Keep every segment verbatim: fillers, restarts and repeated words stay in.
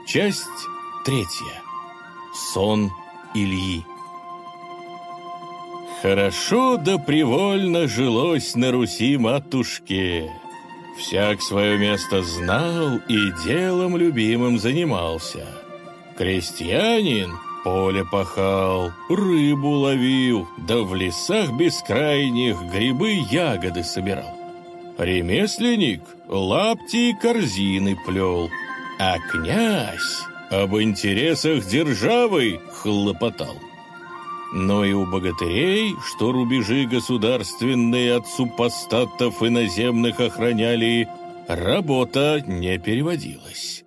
Часть третья. Сон Ильи. Хорошо да привольно жилось на Руси матушке. Всяк свое место знал и делом любимым занимался. Крестьянин поле пахал, рыбу ловил, да в лесах бескрайних грибы ягоды собирал. Ремесленник лапти и корзины плел, а князь об интересах державы хлопотал. Но и у богатырей, что рубежи государственные от супостатов иноземных охраняли, работа не переводилась.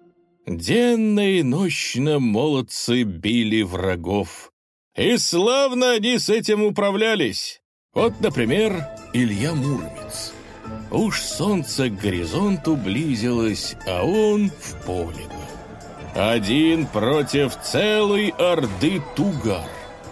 Денно и нощно молодцы били врагов. И славно они с этим управлялись. Вот, например, Илья Муромец. Уж солнце к горизонту близилось, а он в поле был. Один против целой орды тугар.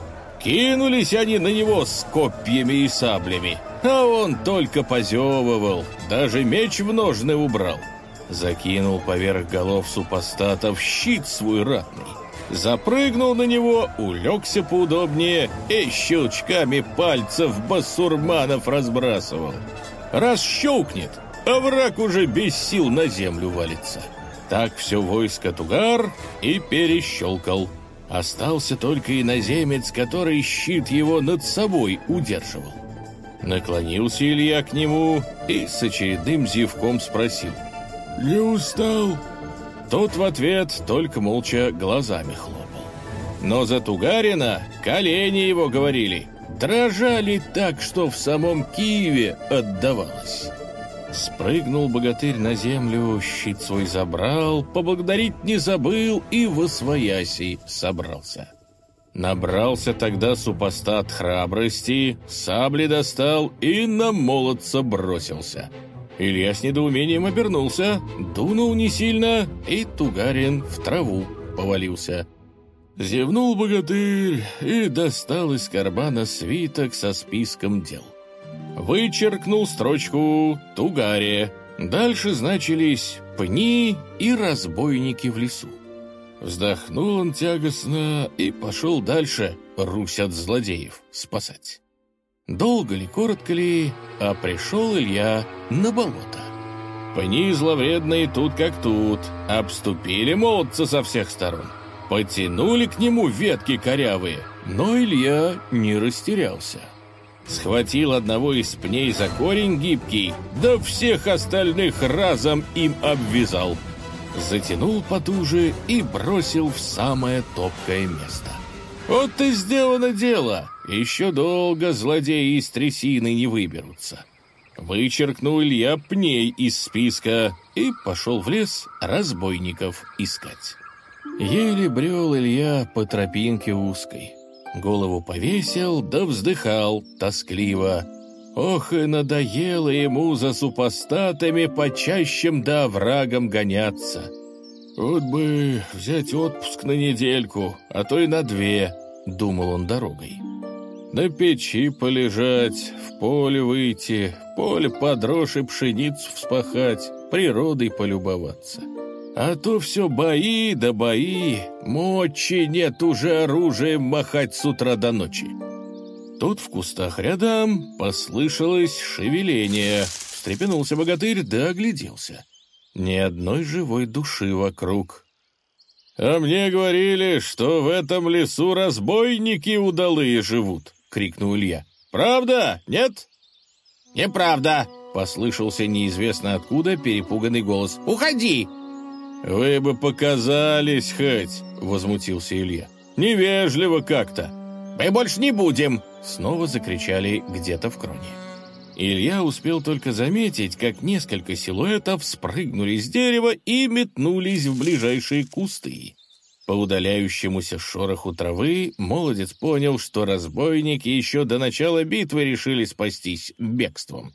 Кинулись они на него с копьями и саблями, а он только позевывал, даже меч в ножны убрал. Закинул поверх голов супостатов щит свой ратный, запрыгнул на него, улегся поудобнее и щелчками пальцев басурманов разбрасывал. Раз щелкнет, а враг уже без сил на землю валится. Так все войско тугар и перещелкал. Остался только иноземец, который щит его над собой удерживал. Наклонился Илья к нему и с очередным зевком спросил: «Не устал?» Тот в ответ только молча глазами хлопал. Но за тугарина колени его, говорили, дрожали так, что в самом Киеве отдавалось. Спрыгнул богатырь на землю, щит свой забрал, поблагодарить не забыл и восвояси собрался. Набрался тогда супостат храбрости, сабли достал и на молодца бросился. Илья с недоумением обернулся, дунул не сильно, и тугарин в траву повалился. Зевнул богатырь и достал из кармана свиток со списком дел. Вычеркнул строчку «Тугаре». Дальше значились «Пни» и «Разбойники в лесу». Вздохнул он тягостно и пошел дальше Русь от злодеев спасать. Долго ли, коротко ли, а пришел Илья на болото. Пни зловредные тут как тут, обступили молодца со всех сторон. Потянули к нему ветки корявые, но Илья не растерялся. Схватил одного из пней за корень гибкий, да всех остальных разом им обвязал. Затянул потуже и бросил в самое топкое место. Вот и сделано дело, еще долго злодеи из трясины не выберутся. Вычеркнул Илья пней из списка и пошел в лес разбойников искать. Еле брел Илья по тропинке узкой. Голову повесил, да вздыхал тоскливо. Ох, и надоело ему за супостатами по чащам да оврагам гоняться. Вот бы взять отпуск на недельку, а то и на две, думал он дорогой. На печи полежать, в поле выйти, поле подрожь и пшеницу вспахать, природой полюбоваться. А то все бои да бои, мочи нет уже оружием махать с утра до ночи. Тут в кустах рядом послышалось шевеление. Встрепенулся богатырь да огляделся. Ни одной живой души вокруг. «А мне говорили, что в этом лесу разбойники удалые живут!» — крикнул Илья. «Правда? Нет?» «Неправда!» — послышался неизвестно откуда перепуганный голос. «Уходи!» «Вы бы показались хоть!» — возмутился Илья. «Невежливо как-то!» «Мы больше не будем!» — снова закричали где-то в кроне. Илья успел только заметить, как несколько силуэтов спрыгнули с дерева и метнулись в ближайшие кусты. По удаляющемуся шороху травы молодец понял, что разбойники еще до начала битвы решили спастись бегством.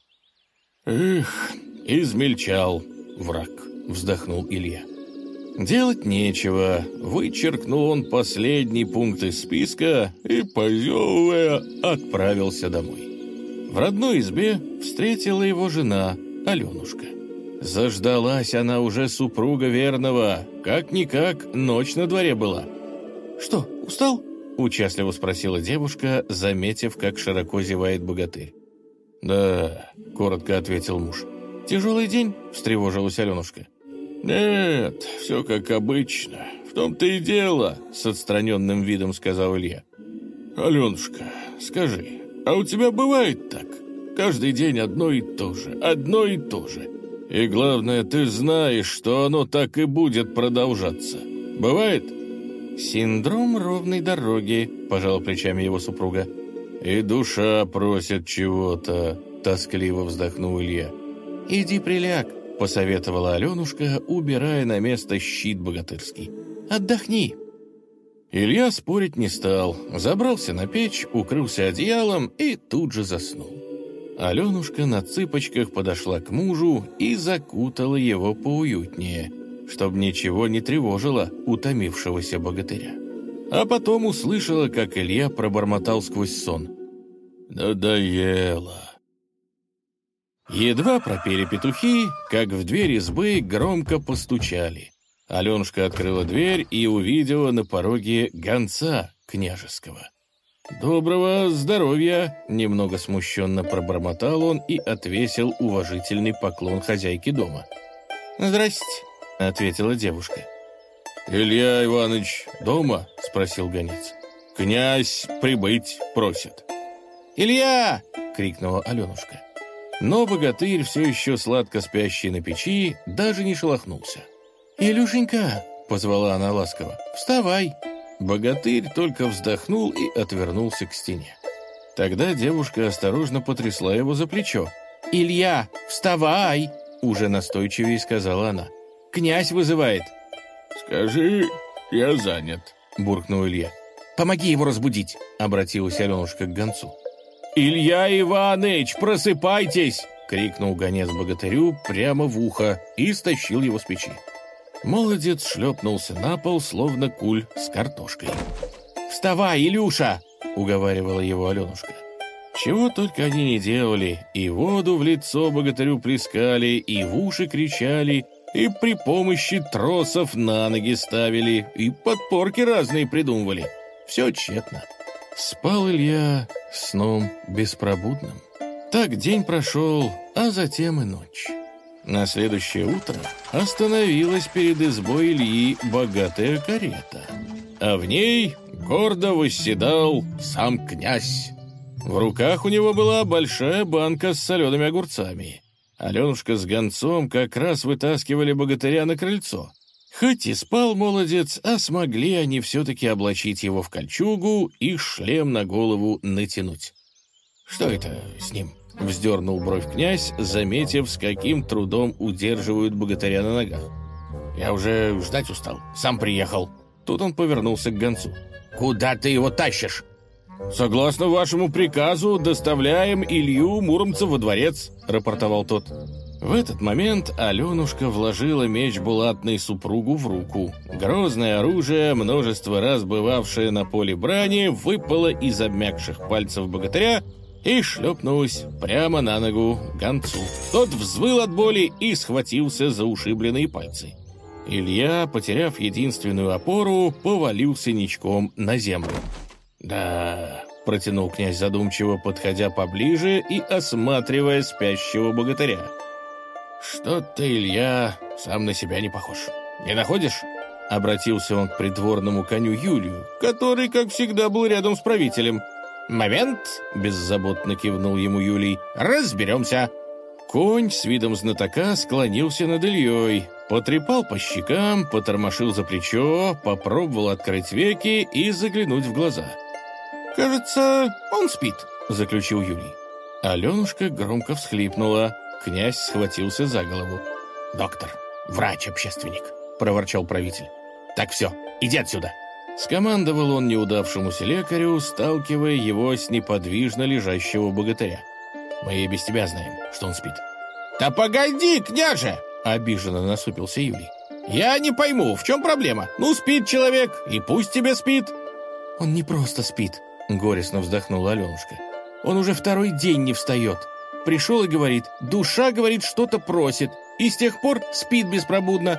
«Эх, измельчал враг!» — вздохнул Илья. Делать нечего. Вычеркнул он последний пункт из списка и, позевывая, отправился домой. В родной избе встретила его жена Аленушка. Заждалась она уже супруга верного. Как-никак, ночь на дворе была. «Что, устал?» — участливо спросила девушка, заметив, как широко зевает богатырь. «Да», — коротко ответил муж. «Тяжелый день?» — встревожилась Аленушка. «Нет, все как обычно. В том-то и дело», — с отстраненным видом сказал Илья. «Аленушка, скажи, а у тебя бывает так? Каждый день одно и то же, одно и то же. И главное, ты знаешь, что оно так и будет продолжаться. Бывает?» «Синдром ровной дороги», — пожала плечами его супруга. «И душа просит чего-то», — тоскливо вздохнул Илья. «Иди приляг», — посоветовала Аленушка, убирая на место щит богатырский. «Отдохни». Илья спорить не стал, забрался на печь, укрылся одеялом и тут же заснул. Аленушка на цыпочках подошла к мужу и закутала его поуютнее, чтобы ничего не тревожило утомившегося богатыря. А потом услышала, как Илья пробормотал сквозь сон: «Надоело». Едва пропели петухи, как в дверь избы громко постучали. Аленушка открыла дверь и увидела на пороге гонца княжеского. «Доброго здоровья!» — немного смущенно пробормотал он и отвесил уважительный поклон хозяйке дома. «Здрасте», — ответила девушка. «Илья Иванович дома?» — спросил гонец. «Князь прибыть просит». «Илья!» — крикнула Аленушка. Но богатырь, все еще сладко спящий на печи, даже не шелохнулся. «Илюшенька!» — позвала она ласково. «Вставай!» Богатырь только вздохнул и отвернулся к стене. Тогда девушка осторожно потрясла его за плечо. «Илья, вставай!» — уже настойчивее сказала она. «Князь вызывает». «Скажи, я занят», — буркнул Илья. «Помоги его разбудить», — обратилась Аленушка к гонцу. «Илья Иваныч, просыпайтесь!» — крикнул гонец богатырю прямо в ухо и стащил его с печи. Молодец шлепнулся на пол, словно куль с картошкой. «Вставай, Илюша!» — уговаривала его Аленушка. Чего только они не делали, и воду в лицо богатырю плескали, и в уши кричали, и при помощи тросов на ноги ставили, и подпорки разные придумывали. Все тщетно. Спал Илья сном беспробудным. Так день прошел, а затем и ночь. На следующее утро остановилась перед избой Ильи богатая карета, а в ней гордо восседал сам князь. В руках у него была большая банка с солеными огурцами. Аленушка с гонцом как раз вытаскивали богатыря на крыльцо. Хоть и спал молодец, а смогли они все-таки облачить его в кольчугу и шлем на голову натянуть. «Что это с ним?» — вздернул бровь князь, заметив, с каким трудом удерживают богатыря на ногах. «Я уже ждать устал. Сам приехал». Тут он повернулся к гонцу. «Куда ты его тащишь?» «Согласно вашему приказу, доставляем Илью Муромца во дворец», — рапортовал тот. В этот момент Аленушка вложила меч булатный супругу в руку. Грозное оружие, множество раз бывавшее на поле брани, выпало из обмякших пальцев богатыря и шлепнулась прямо на ногу гонцу. Тот взвыл от боли и схватился за ушибленные пальцы. Илья, потеряв единственную опору, повалился ничком на землю. «Да», — протянул князь задумчиво, подходя поближе и осматривая спящего богатыря. «Что-то Илья сам на себя не похож. Не находишь?» Обратился он к придворному коню Юлию, который, как всегда, был рядом с правителем. «Момент!» — беззаботно кивнул ему Юлий. «Разберемся!» Конь с видом знатока склонился над Ильей, потрепал по щекам, потормошил за плечо, попробовал открыть веки и заглянуть в глаза. «Кажется, он спит», — заключил Юлий. Аленушка громко всхлипнула. Князь схватился за голову. «Доктор, врач-общественник», — проворчал правитель. «Так все, иди отсюда!» Скомандовал он неудавшемуся лекарю, сталкивая его с неподвижно лежащего богатыря. «Мы и без тебя знаем, что он спит». «Да погоди, княже!» — обиженно насупился Юлий. «Я не пойму, в чем проблема? Ну, спит человек, и пусть тебе спит». «Он не просто спит», — горестно вздохнула Аленушка. «Он уже второй день не встает. Пришел и говорит, душа, говорит, что-то просит. и с тех пор спит беспробудно».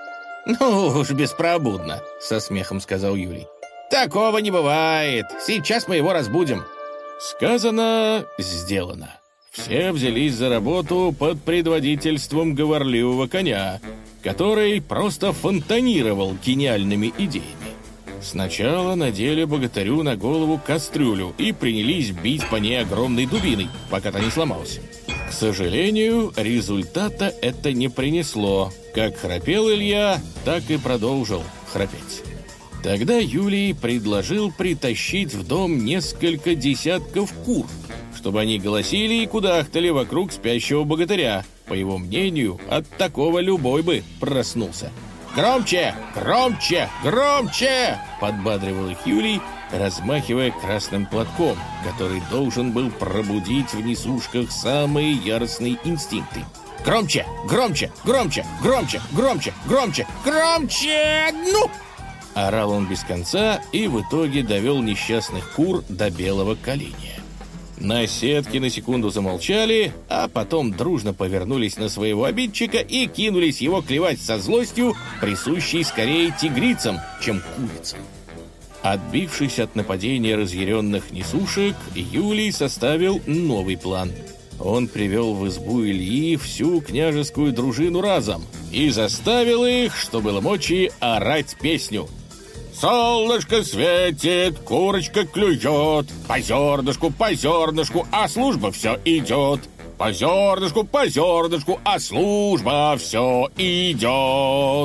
«Ну уж беспробудно», — со смехом сказал Юлий. «Такого не бывает. Сейчас мы его разбудим». Сказано, сделано. Все взялись за работу под предводительством говорливого коня, который просто фонтанировал гениальными идеями. Сначала надели богатырю на голову кастрюлю и принялись бить по ней огромной дубиной, пока та не сломалась. К сожалению, результата это не принесло. Как храпел Илья, так и продолжил храпеть. Тогда Юлий предложил притащить в дом несколько десятков кур, чтобы они голосили и кудахтали вокруг спящего богатыря. По его мнению, от такого любой бы проснулся. «Громче! Громче! Громче!» — подбадривал их Юлий, размахивая красным платком, который должен был пробудить в несушках самые яростные инстинкты. «Громче! Громче! Громче! Громче! Громче! Громче! Громче! Ну!» Орал он без конца и в итоге довел несчастных кур до белого коленя. Наседки на секунду замолчали, а потом дружно повернулись на своего обидчика и кинулись его клевать со злостью, присущей скорее тигрицам, чем курицам. Отбившись от нападения разъяренных несушек, Юлий составил новый план. Он привел в избу Ильи всю княжескую дружину разом и заставил их, что было мочи, орать песню. «Солнышко светит, курочка клюет, по зернышку, по зернышку, а служба все идет. По зернышку, по зернышку, а служба все идет».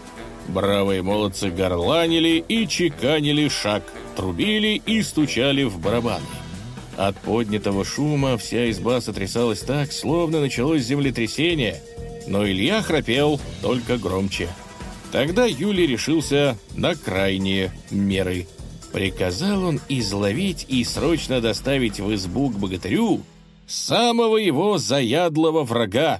Бравые молодцы горланили и чеканили шаг, трубили и стучали в барабаны. От поднятого шума вся изба сотрясалась так, словно началось землетрясение, но Илья храпел только громче. Тогда Юлий решился на крайние меры. Приказал он изловить и срочно доставить в избу к богатырю самого его заядлого врага,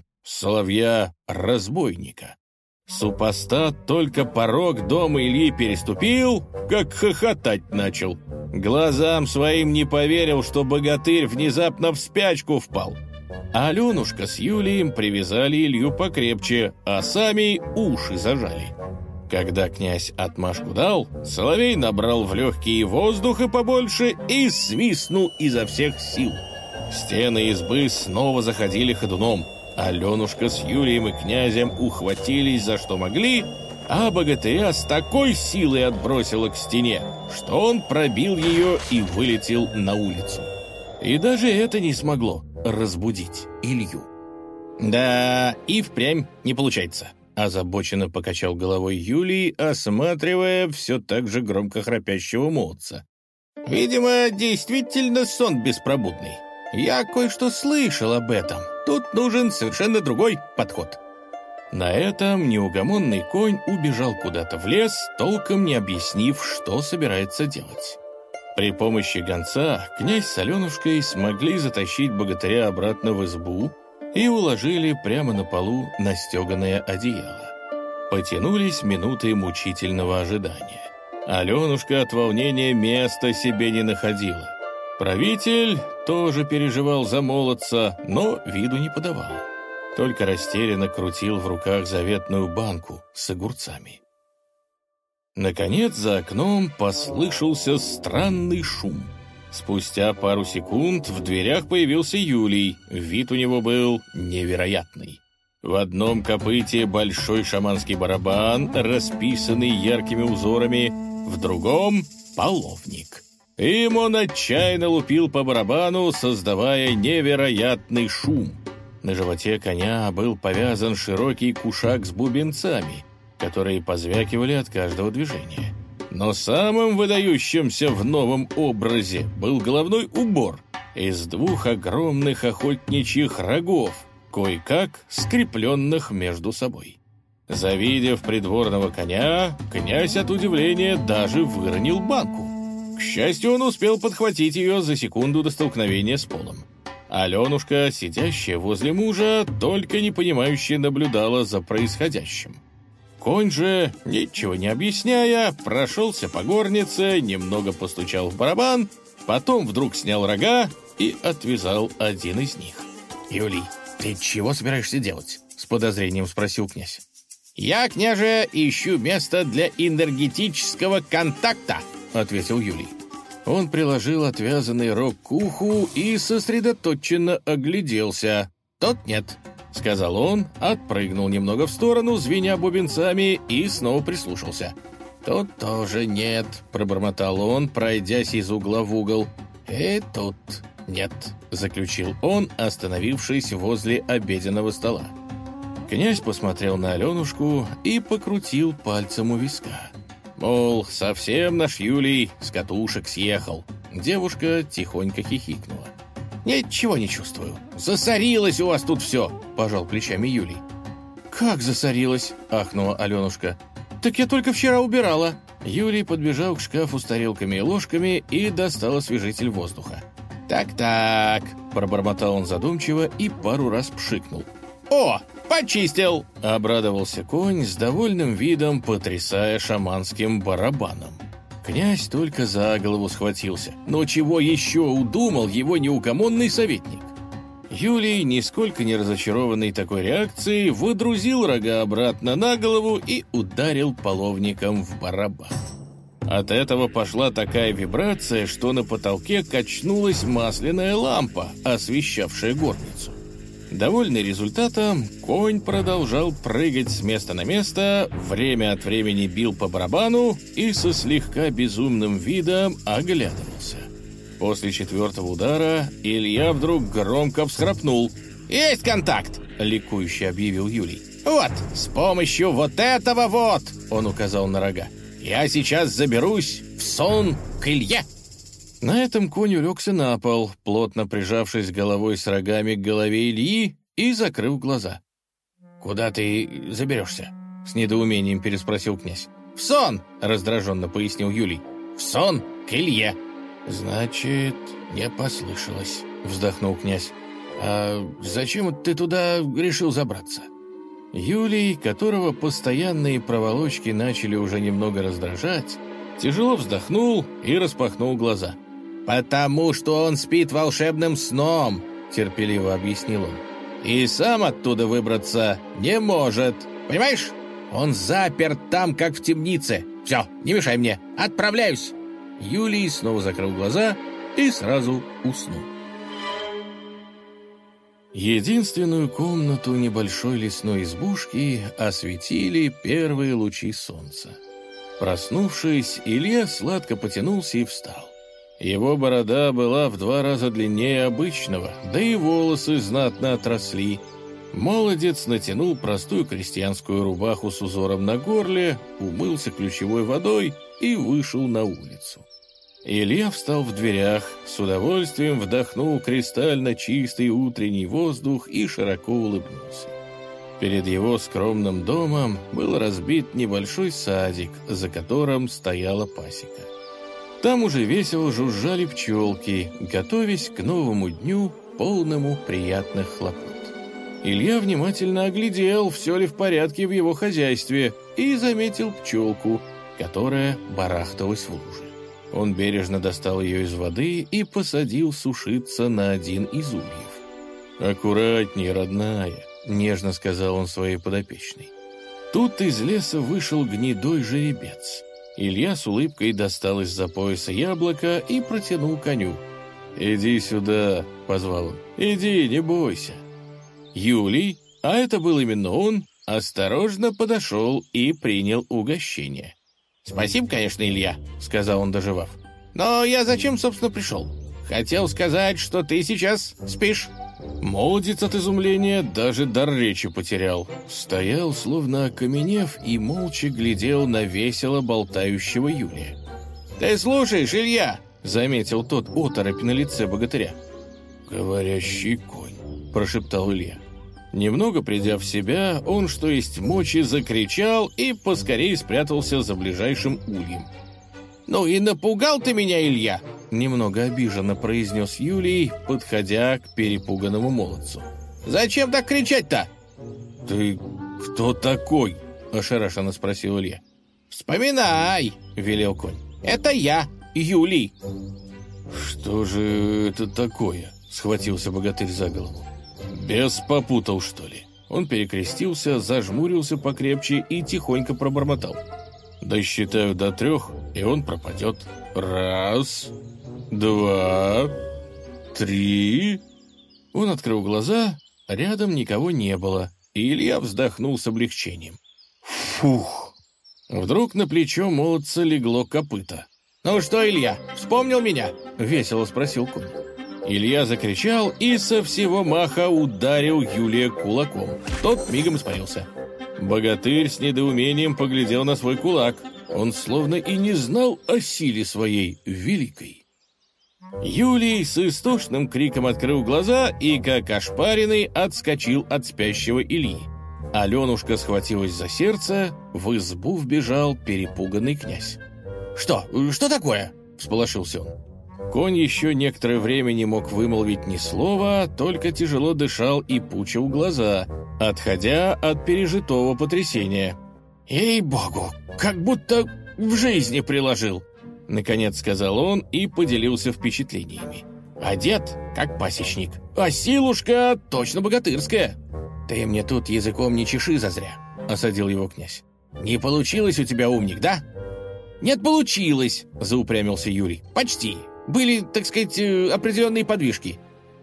соловья-разбойника. Супостат только порог дома Ильи переступил, как хохотать начал. Глазам своим не поверил, что богатырь внезапно в спячку впал. А Аленушка с Юлием привязали Илью покрепче, а сами уши зажали. Когда князь отмашку дал, соловей набрал в легкие воздуха побольше и свистнул изо всех сил. Стены избы снова заходили ходуном. Аленушка с Юлием и князем ухватились за что могли, а богатыря с такой силой отбросило к стене, что он пробил ее и вылетел на улицу. И даже это не смогло разбудить Илью. «Да, и впрямь не получается», — озабоченно покачал головой Юлий, осматривая все так же громко храпящего молодца. «Видимо, действительно сон беспробудный. Я кое-что слышал об этом. Тут нужен совершенно другой подход». На этом неугомонный конь убежал куда-то в лес, толком не объяснив, что собирается делать. При помощи гонца князь с Аленушкой смогли затащить богатыря обратно в избу и уложили прямо на полу на стеганое одеяло. Потянулись минуты мучительного ожидания. Аленушка от волнения места себе не находила. Правитель тоже переживал за молодца, но виду не подавал. Только растерянно крутил в руках заветную банку с огурцами. Наконец за окном послышался странный шум. Спустя пару секунд в дверях появился Юлий. Вид у него был невероятный. В одном копыте большой шаманский барабан, расписанный яркими узорами, в другом — половник. Им он отчаянно лупил по барабану, создавая невероятный шум. На животе коня был повязан широкий кушак с бубенцами, которые позвякивали от каждого движения. Но самым выдающимся в новом образе был головной убор из двух огромных охотничьих рогов, кое-как скрепленных между собой. Завидев придворного коня, князь от удивления даже выронил банку. К счастью, он успел подхватить ее за секунду до столкновения с полом. Аленушка, сидящая возле мужа, только непонимающе наблюдала за происходящим. Конь же, ничего не объясняя, прошелся по горнице, немного постучал в барабан, потом вдруг снял рога и отвязал один из них. «Юлий, ты чего собираешься делать?» — с подозрением спросил князь. «Я, княже, ищу место для энергетического контакта», — ответил Юлий. Он приложил отвязанный рог к уху и сосредоточенно огляделся. «Тот нет», — сказал он, отпрыгнул немного в сторону, звеня бубенцами, и снова прислушался. «Тут тоже нет», — пробормотал он, пройдясь из угла в угол. «И тут нет», — заключил он, остановившись возле обеденного стола. Князь посмотрел на Аленушку и покрутил пальцем у виска. Мол, совсем наш Юлий с катушек съехал. Девушка тихонько хихикнула. «Ничего не чувствую. Засорилось у вас тут все», — пожал плечами Юлий. «Как засорилось?» — ахнула Аленушка. «Так я только вчера убирала». Юлий подбежал к шкафу с тарелками и ложками и достал освежитель воздуха. «Так-так», — пробормотал он задумчиво и пару раз пшикнул. «О, почистил!» — обрадовался конь с довольным видом, потрясая шаманским барабаном. Князь только за голову схватился. Но чего еще удумал его неугомонный советник? Юлий, нисколько не разочарованный такой реакцией, выдрузил рога обратно на голову и ударил половником в барабан. От этого пошла такая вибрация, что на потолке качнулась масляная лампа, освещавшая горницу. Довольный результатом, конь продолжал прыгать с места на место, время от времени бил по барабану и со слегка безумным видом оглядывался. После четвертого удара Илья вдруг громко всхрапнул. «Есть контакт!» — ликующе объявил Юлий. «Вот, с помощью вот этого вот!» — он указал на рога. «Я сейчас заберусь в сон к Илье!» На этом конь улегся на пол, плотно прижавшись головой с рогами к голове Ильи и закрыл глаза. «Куда ты заберешься?» — с недоумением переспросил князь. «В сон!» — раздраженно пояснил Юлий. «В сон к Илье!» «Значит, не послышалось», — вздохнул князь. «А зачем ты туда решил забраться?» Юлий, которого постоянные проволочки начали уже немного раздражать, тяжело вздохнул и распахнул глаза. «Потому что он спит волшебным сном», — терпеливо объяснил он. «И сам оттуда выбраться не может. Понимаешь? Он заперт там, как в темнице. Все, не мешай мне. Отправляюсь». Юлий снова закрыл глаза и сразу уснул. Единственную комнату небольшой лесной избушки осветили первые лучи солнца. Проснувшись, Илья сладко потянулся и встал. Его борода была в два раза длиннее обычного, да и волосы знатно отросли. Молодец натянул простую крестьянскую рубаху с узором на горле, умылся ключевой водой и вышел на улицу. Илья встал в дверях, с удовольствием вдохнул кристально чистый утренний воздух и широко улыбнулся. Перед его скромным домом был разбит небольшой садик, за которым стояла пасека. Там уже весело жужжали пчелки, готовясь к новому дню, полному приятных хлопот. Илья внимательно оглядел, все ли в порядке в его хозяйстве, и заметил пчелку, которая барахталась в луже. Он бережно достал ее из воды и посадил сушиться на один из ульев. «Аккуратней, родная», — нежно сказал он своей подопечной. Тут из леса вышел гнедой жеребец. Илья с улыбкой достал из-за пояса яблоко и протянул коню. «Иди сюда», — позвал он. «Иди, не бойся». Юлий, а это был именно он, осторожно подошел и принял угощение. «Спасибо, конечно, Илья», — сказал он, доживав. «Но я зачем, собственно, пришел? Хотел сказать, что ты сейчас спишь». Молодец от изумления даже дар речи потерял. Стоял, словно окаменев, и молча глядел на весело болтающего Юлия. «Ты слушаешь, Илья?» — заметил тот оторопь на лице богатыря. «Говорящий конь», — прошептал Илья. Немного придя в себя, он, что есть мочи, закричал и поскорее спрятался за ближайшим ульем. «Ну и напугал ты меня, Илья!» — немного обиженно произнес Юлий, подходя к перепуганному молодцу. «Зачем так кричать-то?» «Ты кто такой?» — ошарашенно спросил Илья. «Вспоминай!» — велел конь. «Это я, Юлий!» «Что же это такое?» — схватился богатырь за голову. «Бес попутал, что ли?» Он перекрестился, зажмурился покрепче и тихонько пробормотал. Досчитаю до трех, и он пропадет. Раз, два, три. Он открыл глаза, рядом никого не было, и Илья вздохнул с облегчением. Фух! Вдруг на плечо молодца легло копыто. «Ну что, Илья, вспомнил меня?» — весело спросил конь. Илья закричал и со всего маха ударил Юлия кулаком. Тот мигом испарился. Богатырь с недоумением поглядел на свой кулак. Он словно и не знал о силе своей великой. Юлий с истошным криком открыл глаза и, как ошпаренный, отскочил от спящего Ильи. Аленушка схватилась за сердце, в избу вбежал перепуганный князь. «Что? Что такое?» — всполошился он. Конь еще некоторое время не мог вымолвить ни слова, только тяжело дышал и пучил глаза, отходя от пережитого потрясения. «Ей-богу, как будто в жизни приложил!» — наконец сказал он и поделился впечатлениями. «Одет, как пасечник, а силушка точно богатырская!» «Ты мне тут языком не чеши зазря!» — осадил его князь. «Не получилось у тебя, умник, да?» «Нет, получилось!» — заупрямился Юрий. «Почти. Были, так сказать, определенные подвижки».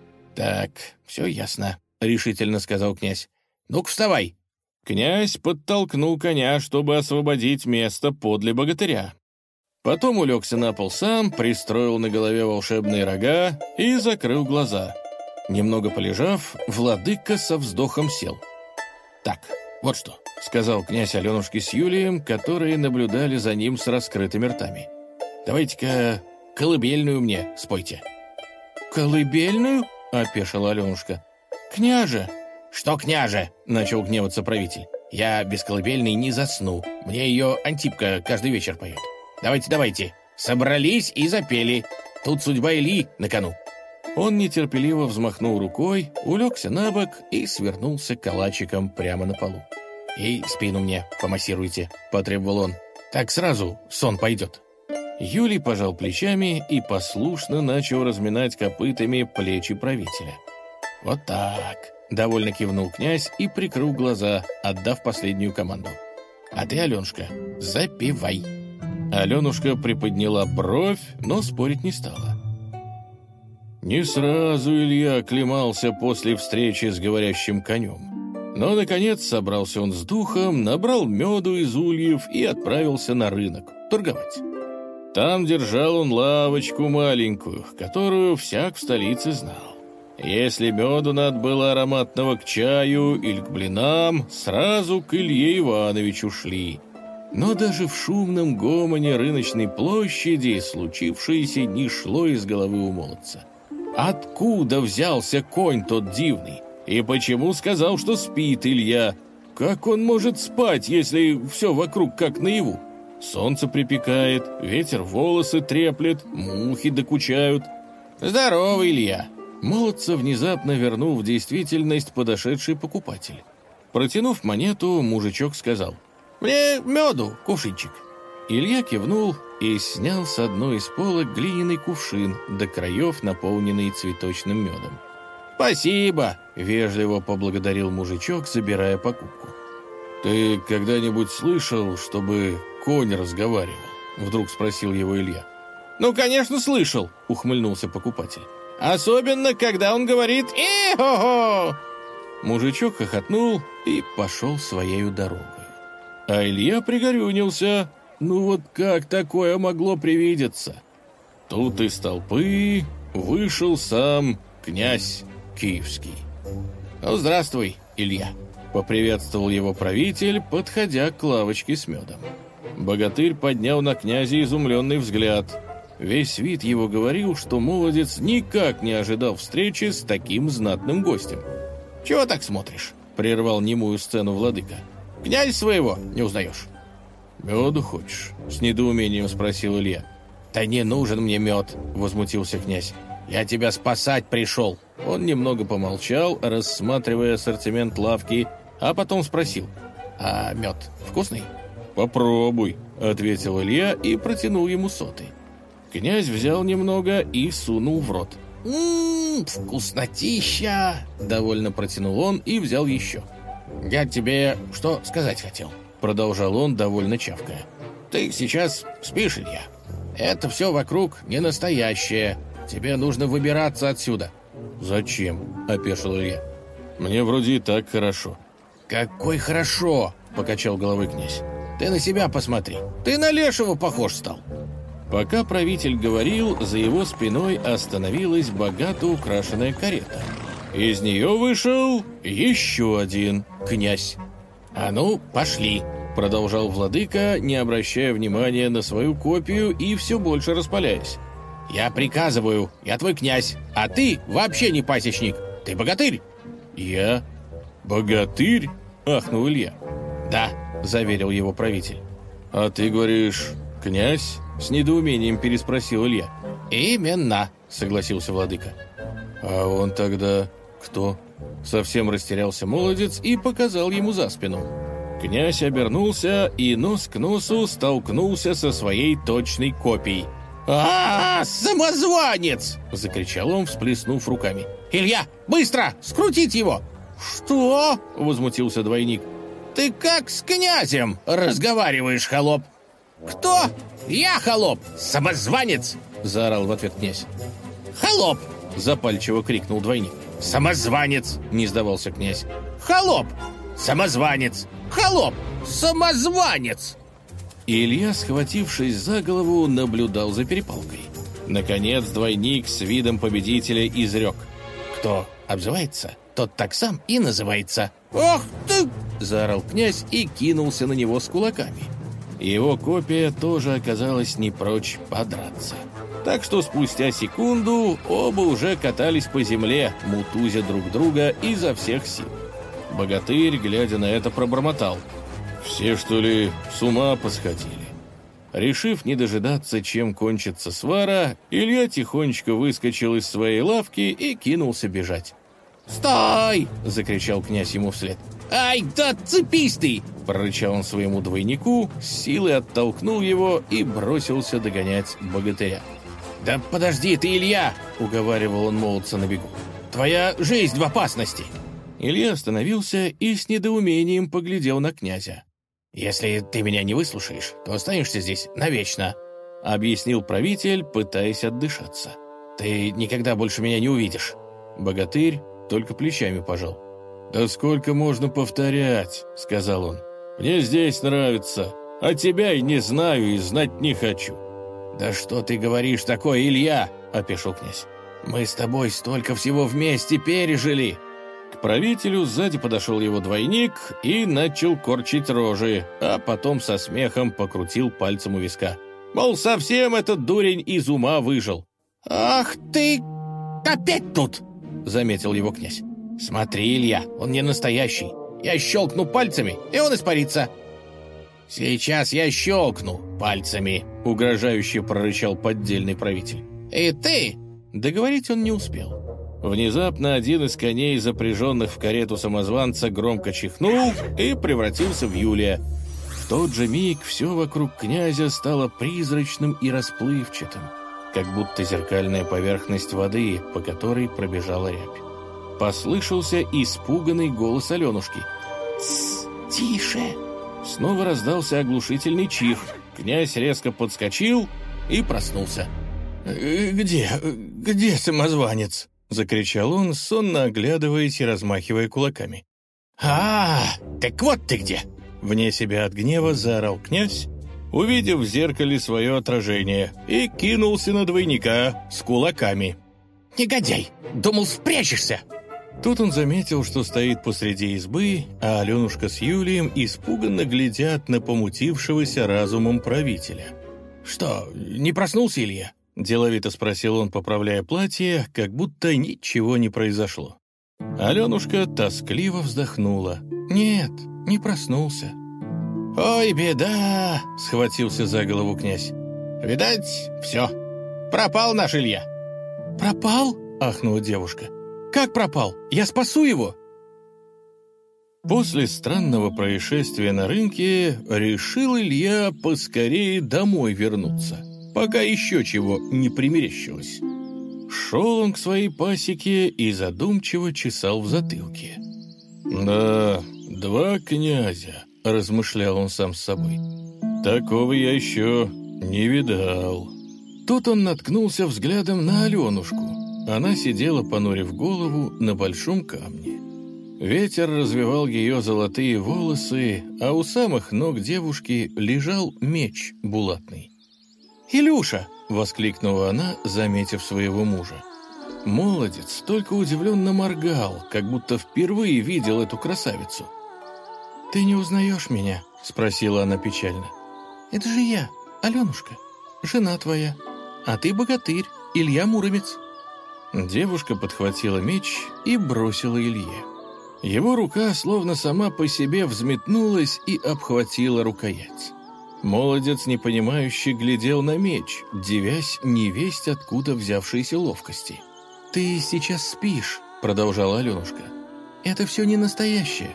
«Так, все ясно», — решительно сказал князь. «Ну-ка, вставай». Князь подтолкнул коня, чтобы освободить место подле богатыря. Потом улегся на пол сам, пристроил на голове волшебные рога и закрыл глаза. Немного полежав, владыка со вздохом сел. «Так, вот что», — сказал князь Аленушке с Юлием, которые наблюдали за ним с раскрытыми ртами. «Давайте-ка колыбельную мне спойте». «Колыбельную?» — опешила Аленушка. «Княже!» «Что княже?» — начал гневаться правитель. «Я без колыбельной не засну. Мне ее Антипка каждый вечер поет. Давайте, давайте. Собрались и запели. Тут судьба Ильи на кону». Он нетерпеливо взмахнул рукой, улегся на бок и свернулся калачиком прямо на полу. «И спину мне помассируйте», — потребовал он. «Так сразу сон пойдет». Юлий пожал плечами и послушно начал разминать копытами плечи правителя. «Вот так», — довольно кивнул князь и прикрыл глаза, отдав последнюю команду. «А ты, Аленушка, запевай». Аленушка приподняла бровь, но спорить не стала. Не сразу Илья оклемался после встречи с говорящим конем. Но, наконец, собрался он с духом, набрал меду из ульев и отправился на рынок торговать. Там держал он лавочку маленькую, которую всяк в столице знал. Если меду надо было ароматного к чаю или к блинам, сразу к Илье Ивановичу шли. Но даже в шумном гомоне рыночной площади случившееся не шло из головы у молодца. Откуда взялся конь тот дивный? И почему сказал, что спит Илья? Как он может спать, если все вокруг как наяву? Солнце припекает, ветер волосы треплет, мухи докучают. «Здорово, Илья!» Молодца внезапно вернул в действительность подошедший покупатель. Протянув монету, мужичок сказал: «Мне меду, кувшинчик». Илья кивнул и снял с одной из полок глиняный кувшин, до краев наполненный цветочным медом. «Спасибо!» — вежливо поблагодарил мужичок, забирая покупку. «Ты когда-нибудь слышал, чтобы конь разговаривал?» — вдруг спросил его Илья. «Ну, конечно, слышал!» — ухмыльнулся покупатель. «Особенно, когда он говорит «И-хо-хо!»» Мужичок хохотнул и пошел своею дорогой. А Илья пригорюнился. Ну вот как такое могло привидеться? Тут из толпы вышел сам князь Киевский. «Ну, здравствуй, Илья!» — поприветствовал его правитель, подходя к лавочке с медом. Богатырь поднял на князя изумленный взгляд. Весь вид его говорил, что молодец никак не ожидал встречи с таким знатным гостем. «Чего так смотришь?» — прервал немую сцену владыка. «Князь своего не узнаешь?» «Меду хочешь?» — с недоумением спросил Илья. «Да не нужен мне мед!» — возмутился князь. «Я тебя спасать пришел!» Он немного помолчал, рассматривая ассортимент лавки, а потом спросил: «А мед вкусный?» «Попробуй», — ответил Илья и протянул ему соты. Князь взял немного и сунул в рот. «Ммм, вкуснотища!» — довольно протянул он и взял еще. «Я тебе что сказать хотел?» — продолжал он, довольно чавкая. «Ты сейчас спишь, Илья. Это все вокруг не настоящее. Тебе нужно выбираться отсюда». «Зачем?» — опешил Илья. «Мне вроде и так хорошо». «Какой хорошо!» — покачал головой князь. «Ты на себя посмотри. Ты на лешего похож стал». Пока правитель говорил, за его спиной остановилась богато украшенная карета. Из нее вышел еще один князь. «А ну, пошли!» — продолжал владыка, не обращая внимания на свою копию и все больше распаляясь. «Я приказываю, я твой князь, а ты вообще не пасечник. Ты богатырь!» «Я? Богатырь?» — ахнул Илья. «Да», — заверил его правитель. «А ты говоришь, князь?» — с недоумением переспросил Илья. «Именно», — согласился владыка. «А он тогда кто?» Совсем растерялся молодец и показал ему за спину. Князь обернулся и нос к носу столкнулся со своей точной копией. «А-а-а, самозванец!» — закричал он, всплеснув руками. «Илья, быстро, скрутить его!» «Что?» — возмутился двойник. «Ты как с князем разговариваешь, холоп?» «Кто? Я холоп, самозванец!» — заорал в ответ князь. «Холоп!» — запальчиво крикнул двойник. «Самозванец!» — не сдавался князь. «Холоп! Самозванец! Холоп! Самозванец!» Илья, схватившись за голову, наблюдал за перепалкой. Наконец двойник с видом победителя изрек. «Кто обзывается, тот так сам и называется». «Ох ты!» — заорал князь и кинулся на него с кулаками. Его копия тоже оказалась не прочь подраться. Так что спустя секунду оба уже катались по земле, мутузя друг друга изо всех сил. Богатырь, глядя на это, пробормотал. «Все, что ли, с ума посходили?» Решив не дожидаться, чем кончится свара, Илья тихонечко выскочил из своей лавки и кинулся бежать. «Стой!» — закричал князь ему вслед. «Ай, да цепись ты!» — прорычал он своему двойнику, с силой оттолкнул его и бросился догонять богатыря. «Да подожди ты, Илья!» — уговаривал он молодца на бегу. «Твоя жизнь в опасности!» Илья остановился и с недоумением поглядел на князя. «Если ты меня не выслушаешь, то останешься здесь навечно», — объяснил правитель, пытаясь отдышаться. «Ты никогда больше меня не увидишь». Богатырь только плечами пожал. «Да сколько можно повторять?» — сказал он. «Мне здесь нравится, а тебя и не знаю, и знать не хочу». «Да что ты говоришь такое, Илья?» — опешил князь. «Мы с тобой столько всего вместе пережили». К правителю сзади подошел его двойник и начал корчить рожи, а потом со смехом покрутил пальцем у виска. Мол, совсем этот дурень из ума выжил. «Ах ты! Опять тут!» — заметил его князь. «Смотри, Илья, он не настоящий. Я щелкну пальцами, и он испарится». «Сейчас я щелкну пальцами», — угрожающе прорычал поддельный правитель. «И ты...» Договорить он не успел. Внезапно один из коней, запряженных в карету самозванца, громко чихнул и превратился в Юлия. В тот же миг все вокруг князя стало призрачным и расплывчатым, как будто зеркальная поверхность воды, по которой пробежала рябь. Послышался испуганный голос Аленушки. «Тссс, тише!» Снова раздался оглушительный чих. Князь резко подскочил и проснулся. «Где, где самозванец?» — закричал он, сонно оглядываясь и размахивая кулаками. «А, так вот ты где!» — вне себя от гнева заорал князь, увидев в зеркале свое отражение, и кинулся на двойника с кулаками. «Негодяй! Думал, спрячешься!» Тут он заметил, что стоит посреди избы, а Аленушка с Юлием испуганно глядят на помутившегося разумом правителя. «Что, не проснулся Илья?» — деловито спросил он, поправляя платье, как будто ничего не произошло. Аленушка тоскливо вздохнула. «Нет, не проснулся». «Ой, беда!» — схватился за голову князь. «Видать, все. Пропал наш Илья». «Пропал?» — ахнула девушка. «Как пропал? Я спасу его!» После странного происшествия на рынке решил Илья поскорее домой вернуться, пока еще чего не примерещилось. Шел он к своей пасеке и задумчиво чесал в затылке. «Да, «Два князя», — размышлял он сам с собой. «Такого я еще не видал». Тут он наткнулся взглядом на Аленушку. Она сидела, понурив голову, на большом камне. Ветер развивал ее золотые волосы, а у самых ног девушки лежал меч булатный. «Илюша!» — воскликнула она, заметив своего мужа. Молодец только удивленно моргал, как будто впервые видел эту красавицу. «Ты не узнаешь меня?» — спросила она печально. «Это же я, Аленушка, жена твоя, а ты богатырь, Илья Муромец». Девушка подхватила меч и бросила Илье. Его рука словно сама по себе взметнулась и обхватила рукоять. Молодец непонимающе глядел на меч, дивясь невесть откуда взявшейся ловкости. «Ты сейчас спишь», — продолжала Аленушка. «Это все не настоящее».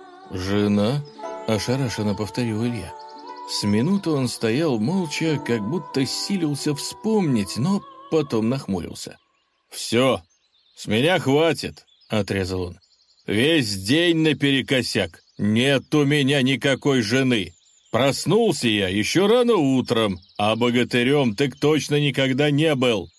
«Жена?» — ошарашенно повторил Илья. С минуту он стоял молча, как будто силился вспомнить, но потом нахмурился. «Все, с меня хватит», — отрезал он. «Весь день наперекосяк. Нет у меня никакой жены. Проснулся я еще рано утром, а богатырем так точно никогда не был».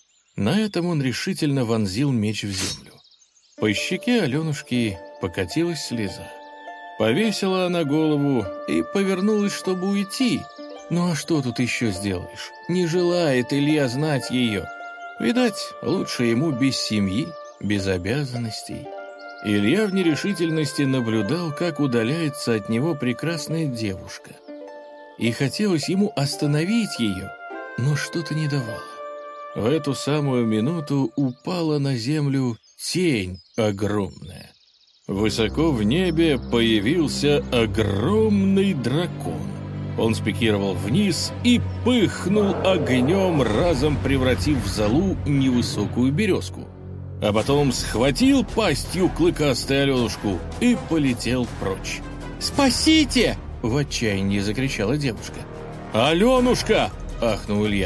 На этом он решительно вонзил меч в землю. По щеке Аленушки покатилась слеза. Повесила она голову и повернулась, чтобы уйти. Ну а что тут еще сделаешь? Не желает Илья знать ее. Видать, лучше ему без семьи, без обязанностей. Илья в нерешительности наблюдал, как удаляется от него прекрасная девушка. И хотелось ему остановить ее, но что-то не давало. В эту самую минуту упала на землю тень огромная. Высоко в небе появился огромный дракон. Он спикировал вниз и пыхнул огнем, разом превратив в золу невысокую березку. А потом схватил пастью клыкастой Аленушку и полетел прочь. «Спасите!» — в отчаянии закричала девушка. «Аленушка!» — ахнул Илья.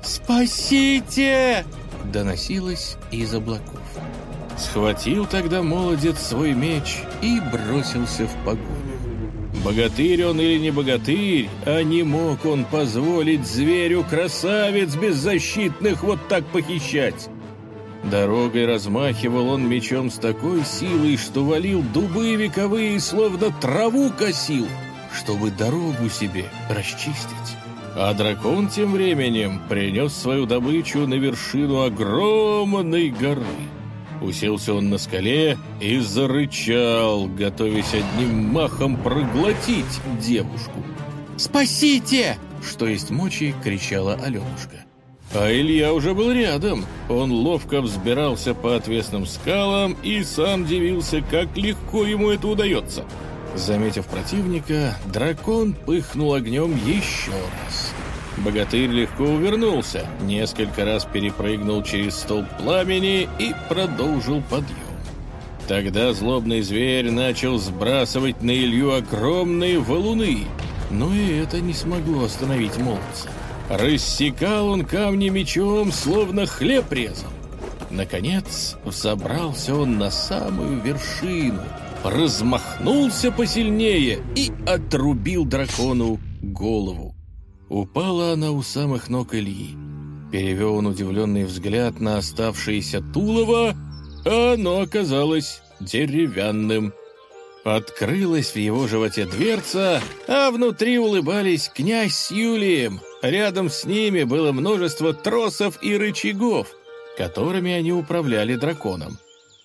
«Спасите!» — доносилось из облаков. Схватил тогда молодец свой меч и бросился в погоню. Богатырь он или не богатырь, а не мог он позволить зверю красавиц беззащитных вот так похищать. Дорогой размахивал он мечом с такой силой, что валил дубы вековые, словно траву косил, чтобы дорогу себе расчистить. А дракон тем временем принес свою добычу на вершину огромной горы. Уселся он на скале и зарычал, готовясь одним махом проглотить девушку. «Спасите!» — что есть мочи, кричала Аленушка. А Илья уже был рядом. Он ловко взбирался по отвесным скалам и сам дивился, как легко ему это удается. Заметив противника, дракон пыхнул огнем еще раз. Богатырь легко увернулся, несколько раз перепрыгнул через столб пламени и продолжил подъем. Тогда злобный зверь начал сбрасывать на Илью огромные валуны, но и это не смогло остановить молодца. Рассекал он камни мечом, словно хлеб резал. Наконец взобрался он на самую вершину, размахнулся посильнее и отрубил дракону голову. Упала она у самых ног Ильи. Перевел он удивленный взгляд на оставшееся тулово, а оно оказалось деревянным. Открылась в его животе дверца, а внутри улыбались князь с Юлием. Рядом с ними было множество тросов и рычагов, которыми они управляли драконом.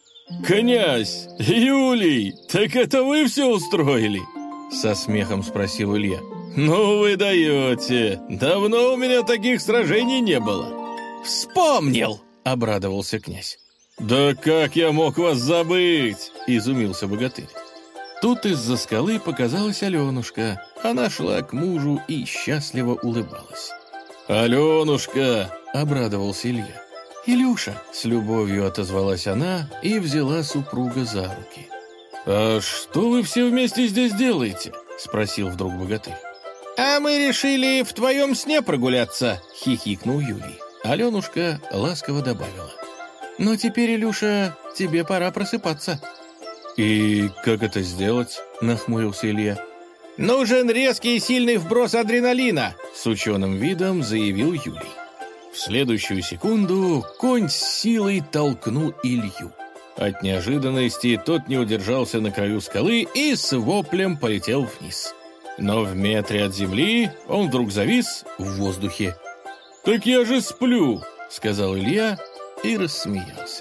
«Князь! Юлий! Так это вы все устроили?» — со смехом спросил Илья. «Ну вы даете! Давно у меня таких сражений не было!» «Вспомнил!» — обрадовался князь. «Да как я мог вас забыть?» — изумился богатырь. Тут из-за скалы показалась Аленушка. Она шла к мужу и счастливо улыбалась. «Аленушка!» — обрадовался Илья. «Илюша!» — с любовью отозвалась она и взяла супруга за руки. «А что вы все вместе здесь делаете?» — спросил вдруг богатырь. «А мы решили в твоем сне прогуляться!» — хихикнул Юлий. Аленушка ласково добавила. «Но теперь, Илюша, тебе пора просыпаться». «И как это сделать?» — нахмурился Илья. «Нужен резкий и сильный вброс адреналина», — с ученым видом заявил Юлий. В следующую секунду конь с силой толкнул Илью. От неожиданности тот не удержался на краю скалы и с воплем полетел вниз. Но в метре от земли он вдруг завис в воздухе. «Так я же сплю», — сказал Илья и рассмеялся.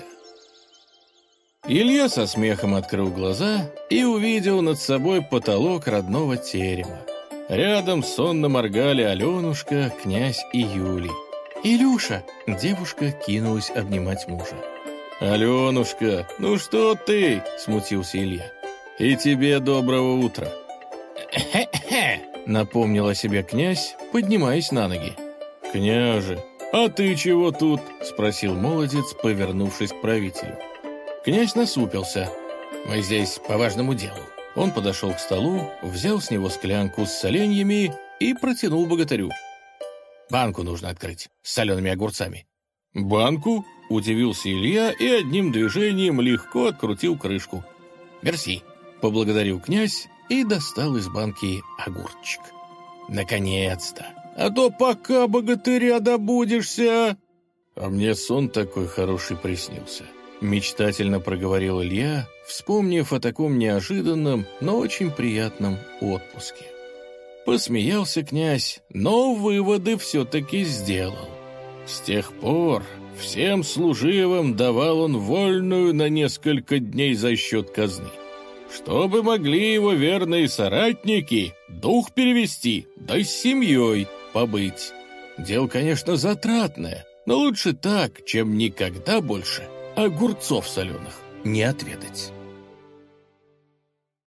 Илья со смехом открыл глаза и увидел над собой потолок родного терема. Рядом сонно моргали Аленушка, князь и Юлий. «Илюша!» — девушка кинулась обнимать мужа. «Аленушка, ну что ты?» — смутился Илья. «И тебе доброго утра!» «Хе-хе!» — напомнил о себе князь, поднимаясь на ноги. «Княже, а ты чего тут?» — спросил молодец, повернувшись к правителю. Князь насупился. «Мы здесь по важному делу». Он подошел к столу, взял с него склянку с соленьями и протянул богатырю. «Банку нужно открыть с солеными огурцами». «Банку?» — удивился Илья и одним движением легко открутил крышку. «Мерси», — поблагодарил князь и достал из банки огурчик. «Наконец-то! А то пока богатыря добудешься!» «А мне сон такой хороший приснился», — мечтательно проговорил Илья, вспомнив о таком неожиданном, но очень приятном отпуске. Посмеялся князь, но выводы все-таки сделал. С тех пор всем служивым давал он вольную на несколько дней за счет казны, чтобы могли его верные соратники дух перевести, да и с семьей побыть. Дело, конечно, затратное, но лучше так, чем никогда больше огурцов соленых не отведать.